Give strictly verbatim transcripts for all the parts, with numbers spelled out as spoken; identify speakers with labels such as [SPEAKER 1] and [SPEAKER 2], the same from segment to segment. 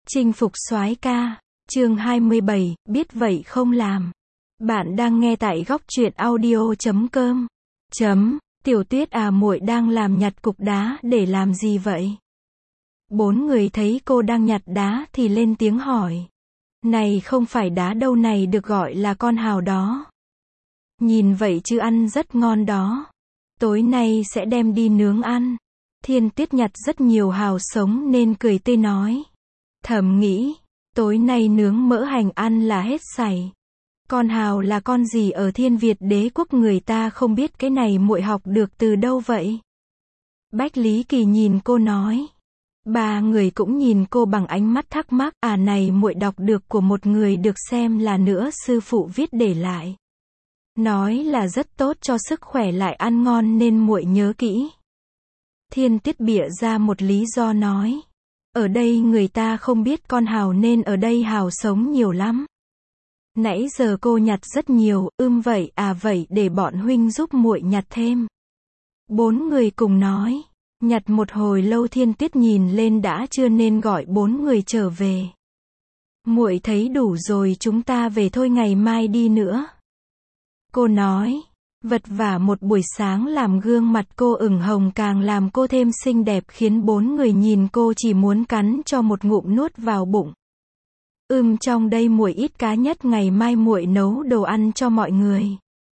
[SPEAKER 1] Chinh phục soái ca, chương hai mươi bảy, biết vậy không làm. Bạn đang nghe tại góc truyện audio chấm com. Chấm, Tiểu Tuyết à, muội đang làm nhặt cục đá để làm gì vậy? Bốn người thấy cô đang nhặt đá thì lên tiếng hỏi. Này không phải đá đâu, này được gọi là con hào đó. Nhìn vậy chứ ăn rất ngon đó. Tối nay sẽ đem đi nướng ăn. Thiên Tuyết nhặt rất nhiều hào sống nên cười tươi nói. Thầm nghĩ, tối nay nướng mỡ hành ăn là hết sảy. Con hào là con gì ở Thiên Việt đế quốc người ta không biết, cái này muội học được từ đâu vậy? Bách Lý Kỳ nhìn cô nói. Ba người cũng nhìn cô bằng ánh mắt thắc mắc. À, này muội đọc được của một người được xem là nữa sư phụ viết để lại. Nói là rất tốt cho sức khỏe lại ăn ngon nên muội nhớ kỹ. Thiên Tuyết bịa ra một lý do nói. Ở đây người ta không biết con hào nên ở đây hào sống nhiều lắm. Nãy giờ cô nhặt rất nhiều, ưm vậy à, vậy để bọn huynh giúp muội nhặt thêm. Bốn người cùng nói. Nhặt một hồi lâu Thiên Tuyết nhìn lên đã trưa nên gọi bốn người trở về. Muội thấy đủ rồi, chúng ta về thôi, ngày mai đi nữa. Cô nói. Vật vả một buổi sáng làm gương mặt cô ửng hồng càng làm cô thêm xinh đẹp, khiến bốn người nhìn cô chỉ muốn cắn cho một ngụm nuốt vào bụng. Ừm, trong đây muội ít cá nhất, ngày mai muội nấu đồ ăn cho mọi người.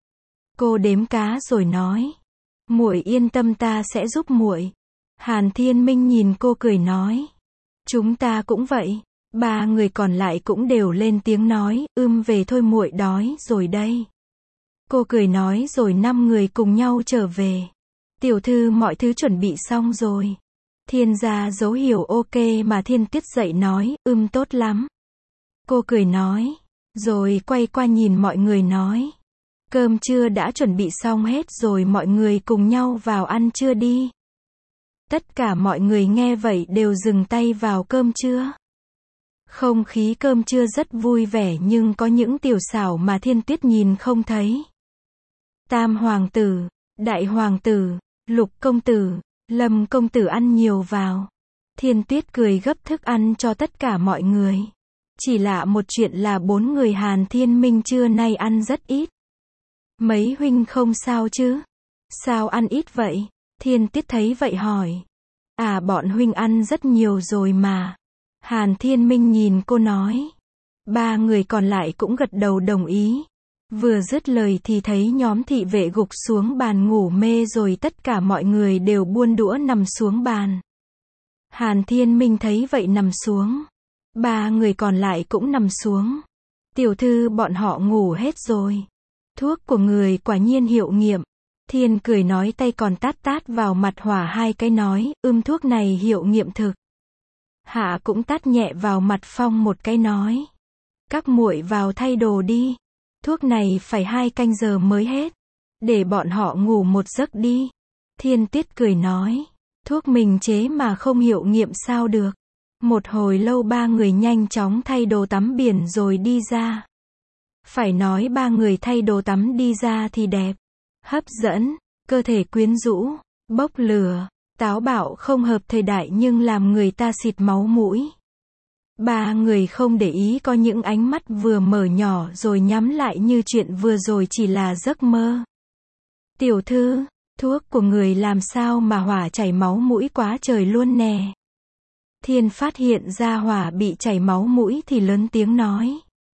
[SPEAKER 1] Cô đếm cá rồi nói. Muội yên tâm, ta sẽ giúp muội. Hàn Thiên Minh nhìn cô cười nói. Chúng ta cũng vậy. Ba người còn lại cũng đều lên tiếng nói. Ừm, về thôi, muội đói rồi đây. Cô cười nói rồi năm người cùng nhau trở về. Tiểu thư, mọi thứ chuẩn bị xong rồi. Thiên gia dấu hiểu ok mà Thiên Tuyết dậy nói. Ừm, tốt lắm. Cô cười nói. Rồi quay qua nhìn mọi người nói. Cơm trưa đã chuẩn bị xong hết rồi, mọi người cùng nhau vào ăn trưa đi. Tất cả mọi người nghe vậy đều dừng tay vào cơm trưa. Không khí cơm trưa rất vui vẻ nhưng có những tiểu xảo mà Thiên Tuyết nhìn không thấy. Tam hoàng tử, đại hoàng tử, Lục công tử, Lâm công tử ăn nhiều vào. Thiên Tuyết cười gấp thức ăn cho tất cả mọi người. Chỉ lạ một chuyện là bốn người Hàn Thiên Minh trưa nay ăn rất ít. Mấy huynh không sao chứ? Sao ăn ít vậy? Thiên Tuyết thấy vậy hỏi. À, bọn huynh ăn rất nhiều rồi mà. Hàn Thiên Minh nhìn cô nói. Ba người còn lại cũng gật đầu đồng ý. Vừa dứt lời thì thấy nhóm thị vệ gục xuống bàn ngủ mê rồi, tất cả mọi người đều buông đũa nằm xuống bàn. Hàn Thiên Minh thấy vậy nằm xuống. Ba người còn lại cũng nằm xuống. Tiểu thư, bọn họ ngủ hết rồi. Thuốc của người quả nhiên hiệu nghiệm. Thiên cười nói, tay còn tát tát vào mặt Hỏa hai cái nói. Ưm, thuốc này hiệu nghiệm thực. Hạ cũng tát nhẹ vào mặt Phong một cái nói. Các muội vào thay đồ đi. Thuốc này phải hai canh giờ mới hết. Để bọn họ ngủ một giấc đi. Thiên Tuyết cười nói. Thuốc mình chế mà không hiệu nghiệm sao được. Một hồi lâu ba người nhanh chóng thay đồ tắm biển rồi đi ra. Phải nói ba người thay đồ tắm đi ra thì đẹp, hấp dẫn, cơ thể quyến rũ, bốc lửa, táo bạo không hợp thời đại nhưng làm người ta xịt máu mũi. Ba người không để ý có những ánh mắt vừa mở nhỏ rồi nhắm lại như chuyện vừa rồi chỉ là giấc mơ. Tiểu thư, thuốc của người làm sao mà Hỏa chảy máu mũi quá trời luôn nè. Thiên phát hiện ra Hỏa bị chảy máu mũi thì lớn tiếng nói.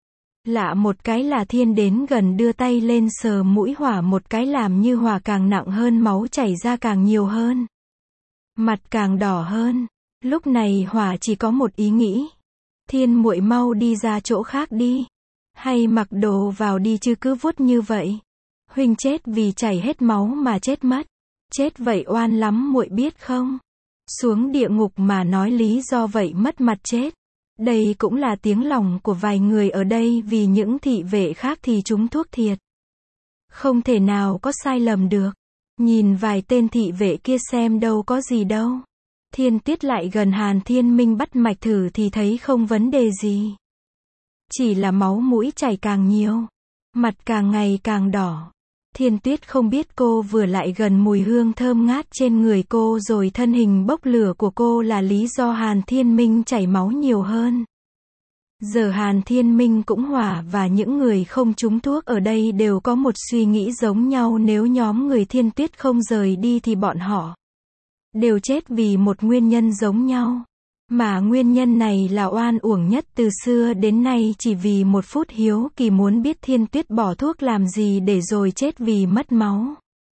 [SPEAKER 1] Lạ một cái là Thiên đến gần đưa tay lên sờ mũi Hỏa một cái, làm như Hỏa càng nặng hơn, máu chảy ra càng nhiều hơn. Mặt càng đỏ hơn. Lúc này Hỏa chỉ có một ý nghĩ. Thiên, muội mau đi ra chỗ khác đi. Hay mặc đồ vào đi chứ cứ vuốt như vậy. Huynh chết vì chảy hết máu mà chết mất. Chết vậy oan lắm muội biết không? Xuống địa ngục mà nói lý do vậy mất mặt chết. Đây cũng là tiếng lòng của vài người ở đây, vì những thị vệ khác thì chúng thuốc thiệt. Không thể nào có sai lầm được. Nhìn vài tên thị vệ kia xem đâu có gì đâu. Thiên Tuyết lại gần Hàn Thiên Minh bắt mạch thử thì thấy không vấn đề gì. Chỉ là máu mũi chảy càng nhiều. Mặt càng ngày càng đỏ. Thiên Tuyết không biết cô vừa lại gần mùi hương thơm ngát trên người cô rồi thân hình bốc lửa của cô là lý do Hàn Thiên Minh chảy máu nhiều hơn. Giờ Hàn Thiên Minh cũng hỏa và những người không trúng thuốc ở đây đều có một suy nghĩ giống nhau, nếu nhóm người Thiên Tuyết không rời đi thì bọn họ đều chết vì một nguyên nhân giống nhau. Mà nguyên nhân này là oan uổng nhất từ xưa đến nay, chỉ vì một phút hiếu kỳ muốn biết Thiên Tuyết bỏ thuốc làm gì để rồi chết vì mất máu.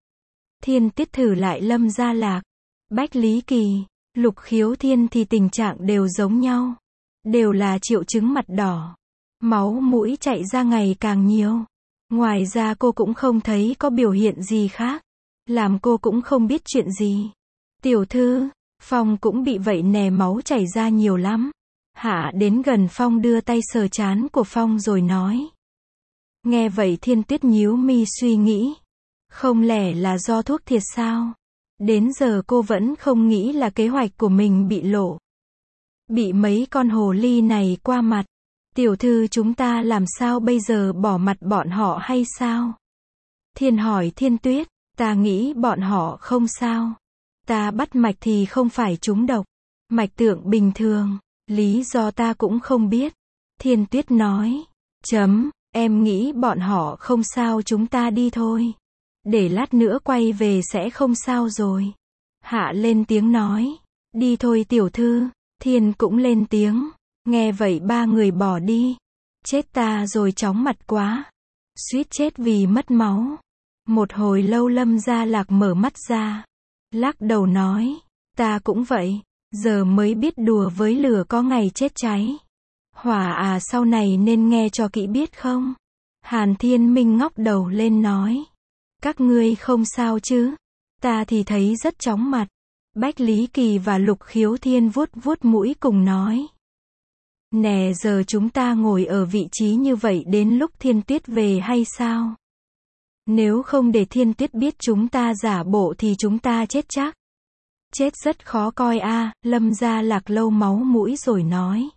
[SPEAKER 1] Thiên Tuyết thử lại Lâm Gia Lạc, Bách Lý Kỳ, Lục Khiếu Thiên thì tình trạng đều giống nhau. Đều là triệu chứng mặt đỏ, máu mũi chảy ra ngày càng nhiều. Ngoài ra cô cũng không thấy có biểu hiện gì khác, làm cô cũng không biết chuyện gì. Tiểu thư, Phong cũng bị vậy nè, máu chảy ra nhiều lắm. Hạ đến gần Phong đưa tay sờ trán của Phong rồi nói. Nghe vậy Thiên Tuyết nhíu mi suy nghĩ. Không lẽ là do thuốc thiệt sao? Đến giờ cô vẫn không nghĩ là kế hoạch của mình bị lộ. Bị mấy con hồ ly này qua mặt. Tiểu thư, chúng ta làm sao bây giờ, bỏ mặt bọn họ hay sao? Thiên hỏi Thiên Tuyết. Ta nghĩ bọn họ không sao. Ta bắt mạch thì không phải trúng độc. Mạch tượng bình thường. Lý do ta cũng không biết. Thiên Tuyết nói. Chấm, em nghĩ bọn họ không sao, chúng ta đi thôi. Để lát nữa quay về sẽ không sao rồi. Hạ lên tiếng nói. Đi thôi tiểu thư. Thiên cũng lên tiếng. Nghe vậy ba người bỏ đi. Chết ta rồi, chóng mặt quá. Suýt chết vì mất máu. Một hồi lâu Lâm Gia Lạc mở mắt ra. Lắc đầu nói. Ta cũng vậy. Giờ mới biết đùa với lửa có ngày chết cháy. Hỏa à, sau này nên nghe cho kỹ biết không? Hàn Thiên Minh ngóc đầu lên nói. Các ngươi không sao chứ? Ta thì thấy rất chóng mặt. Bách Lý Kỳ và Lục Khiếu Thiên vuốt vuốt mũi cùng nói. Nè, giờ chúng ta ngồi ở vị trí như vậy đến lúc Thiên Tuyết về hay sao? Nếu không để Thiên Tuyết biết chúng ta giả bộ thì chúng ta chết chắc. Chết rất khó coi a. Lâm Gia Lạc lâu máu mũi rồi nói.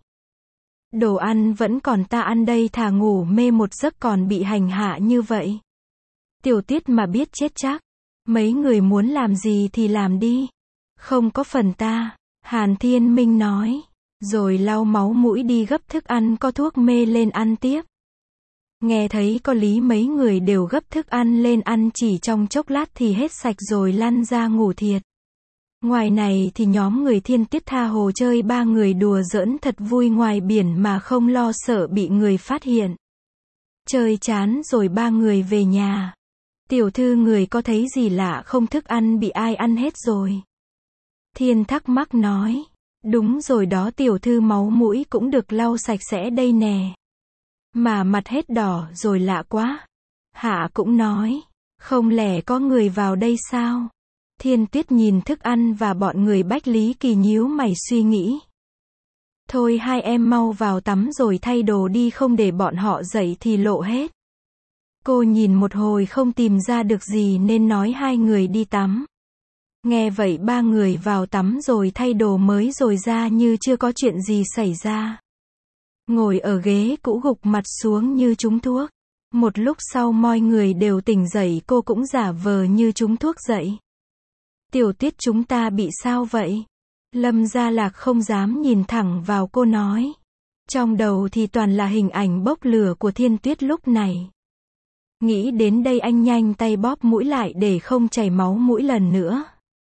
[SPEAKER 1] Đồ ăn vẫn còn, ta ăn đây, thà ngủ mê một giấc còn bị hành hạ như vậy. Tiểu Tuyết mà biết chết chắc. Mấy người muốn làm gì thì làm đi. Không có phần ta. Hàn Thiên Minh nói. Rồi lau máu mũi đi gấp thức ăn có thuốc mê lên ăn tiếp. Nghe thấy có lý mấy người đều gấp thức ăn lên ăn, chỉ trong chốc lát thì hết sạch rồi lăn ra ngủ thiệt. Ngoài này thì nhóm người Thiên Tuyết tha hồ chơi, ba người đùa giỡn thật vui ngoài biển mà không lo sợ bị người phát hiện. Chơi chán rồi ba người về nhà. Tiểu thư, người có thấy gì lạ không, thức ăn bị ai ăn hết rồi? Thiên thắc mắc nói. Đúng rồi đó tiểu thư, máu mũi cũng được lau sạch sẽ đây nè. Mà mặt hết đỏ rồi, lạ quá. Hạ cũng nói. Không lẽ có người vào đây sao? Thiên Tuyết nhìn thức ăn và bọn người Bách Lý Kỳ nhíu mày suy nghĩ. Thôi hai em mau vào tắm rồi thay đồ đi, không để bọn họ dậy thì lộ hết. Cô nhìn một hồi không tìm ra được gì nên nói hai người đi tắm. Nghe vậy ba người vào tắm rồi thay đồ mới rồi ra như chưa có chuyện gì xảy ra. Ngồi ở ghế cũ gục mặt xuống như trúng thuốc. Một lúc sau mọi người đều tỉnh dậy, cô cũng giả vờ như trúng thuốc dậy. Tiểu Tuyết, chúng ta bị sao vậy? Lâm Gia Lạc không dám nhìn thẳng vào cô nói. Trong đầu thì toàn là hình ảnh bốc lửa của Thiên Tuyết lúc này. Nghĩ đến đây anh nhanh tay bóp mũi lại để không chảy máu mũi lần nữa.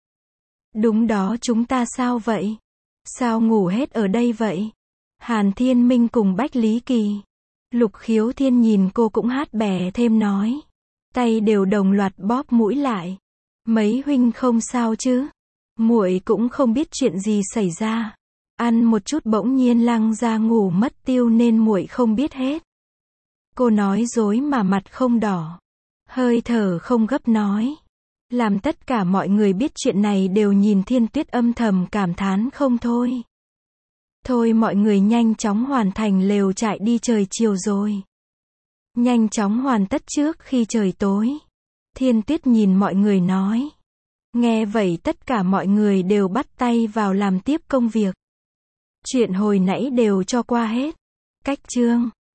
[SPEAKER 1] Đúng đó, chúng ta sao vậy? Sao ngủ hết ở đây vậy? Hàn Thiên Minh cùng Bách Lý Kỳ. Lục Khiếu Thiên nhìn cô cũng hát bè thêm nói. Tay đều đồng loạt bóp mũi lại. Mấy huynh không sao chứ? Muội cũng không biết chuyện gì xảy ra. Ăn một chút bỗng nhiên lăng ra ngủ mất tiêu nên muội không biết hết. Cô nói dối mà mặt không đỏ. Hơi thở không gấp nói. Làm tất cả mọi người biết chuyện này đều nhìn Thiên Tuyết âm thầm cảm thán không thôi. Thôi mọi người nhanh chóng hoàn thành lều trại đi, trời chiều rồi. Nhanh chóng hoàn tất trước khi trời tối. Thiên Tuyết nhìn mọi người nói. Nghe vậy tất cả mọi người đều bắt tay vào làm tiếp công việc. Chuyện hồi nãy đều cho qua hết. Cách chương